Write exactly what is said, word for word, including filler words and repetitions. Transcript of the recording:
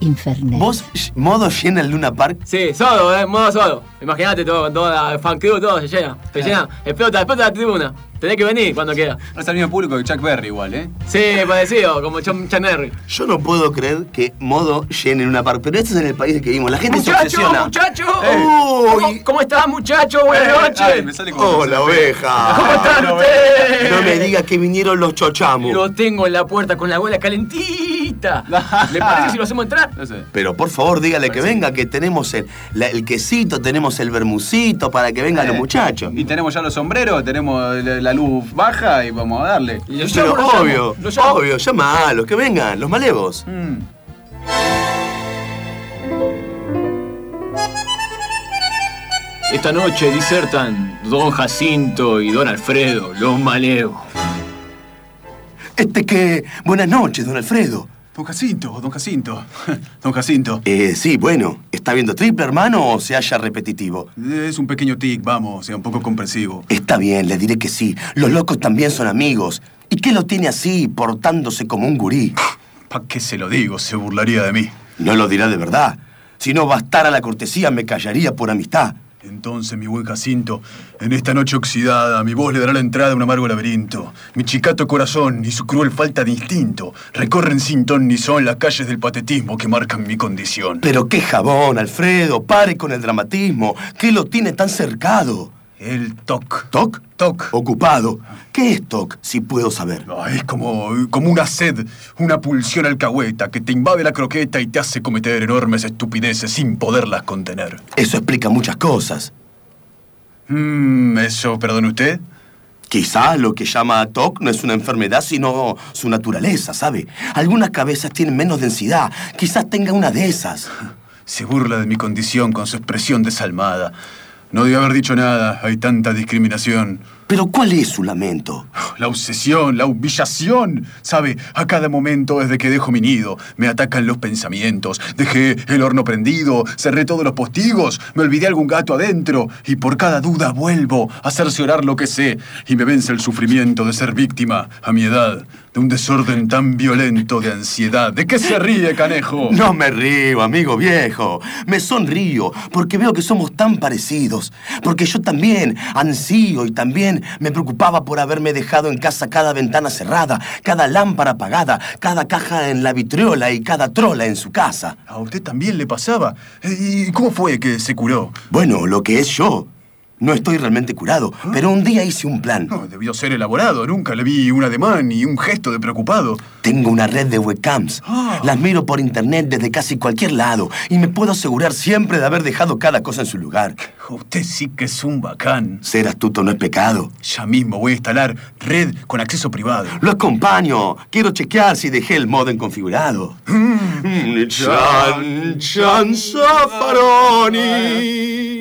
infernal. ¿Vos, sh- modo llena el Luna Park? Sí, Sodo, eh, modo Sodo. Imagínate todo, con toda la fan crew, todo se llena. Se Eh. llena, explota, explota la tribuna. Tenés que venir cuando quieras. Es el mismo público que Chuck Berry igual, ¿eh? Sí, parecido, como John Channerry. Yo no puedo creer que modo llene Luna Park, pero este es en el país que vivimos. La gente se Muchacho, obsesiona. muchacho. Eh. ¿Cómo, Uy. ¿Cómo estás, muchacho? Buenas Eh, noches. ay, me sale como- ¡Hola, oveja! ¿Cómo están no, ustedes? No me digas que vinieron los chochamos. Lo tengo en la puerta con la bola calentita. ¿Le parece si lo hacemos entrar? No sé. Pero por favor, dígale que venga, que tenemos el, la- el quesito, tenemos el bermucito para que vengan Eh, los muchachos. Y tenemos ya los sombreros, tenemos la, la luz baja y vamos a darle. Y lo Pero llamo, lo llamo, obvio, lo llamo. obvio, llamalos, que vengan, los malevos. Mm. Esta noche disertan Don Jacinto y Don Alfredo, los malevos. Este que... Buenas noches, don Alfredo. Don Jacinto, don Jacinto. Don Jacinto. Eh, sí, bueno, ¿está viendo triple, hermano, o se halla repetitivo? Es un pequeño tic, vamos, sea un poco comprensivo. Está bien, le diré que sí. Los locos también son amigos. ¿Y qué lo tiene así, portándose como un gurí? ¿Para qué se lo digo? Se burlaría de mí. No lo dirá de verdad. Si no bastara la cortesía, me callaría por amistad. Entonces, mi buen Jacinto, en esta noche oxidada, mi voz le dará la entrada a un amargo laberinto. Mi chicato corazón y su cruel falta de instinto recorren sin ton ni son las calles del patetismo que marcan mi condición. Pero qué jabón, Alfredo, pare con el dramatismo. ¿Qué lo tiene tan cercado? El toc. ¿Toc? Toc. Ocupado. ¿Qué es toc, si puedo saber? Ay, es como, como una sed, una pulsión alcahueta que te invade la croqueta y te hace cometer enormes estupideces sin poderlas contener. Eso explica muchas cosas. Mmm, ¿eso, perdone usted? Quizá lo que llama TOC no es una enfermedad, sino su naturaleza, ¿sabe? Algunas cabezas tienen menos densidad. Quizás tenga una de esas. Se burla de mi condición con su expresión desalmada. No debe haber dicho nada, hay tanta discriminación. Pero ¿cuál es su lamento? La obsesión, la humillación. ¿Sabe? A cada momento desde que dejo mi nido, me atacan los pensamientos. Dejé el horno prendido, cerré todos los postigos, me olvidé algún gato adentro. Y por cada duda vuelvo a cerciorar lo que sé. Y me vence el sufrimiento de ser víctima, a mi edad, de un desorden tan violento de ansiedad. ¿De qué se ríe, canejo? No me río, amigo viejo. Me sonrío porque veo que somos tan parecidos. Porque yo también ansío y también me preocupaba por haberme dejado en casa cada ventana cerrada, cada lámpara apagada, cada caja en la vitriola y cada trola en su casa. ¿A usted también le pasaba? ¿Y cómo fue que se curó? Bueno, lo que es yo. No estoy realmente curado, pero un día hice un plan. No, debió ser elaborado. Nunca le vi un ademán ni un gesto de preocupado. Tengo una red de webcams. Ah. Las miro por internet desde casi cualquier lado y me puedo asegurar siempre de haber dejado cada cosa en su lugar. Usted sí que es un bacán. Ser astuto no es pecado. Ya mismo voy a instalar red con acceso privado. Lo acompaño. Quiero chequear si dejé el modem configurado. Mm, Chan, chan, Zaffaroni.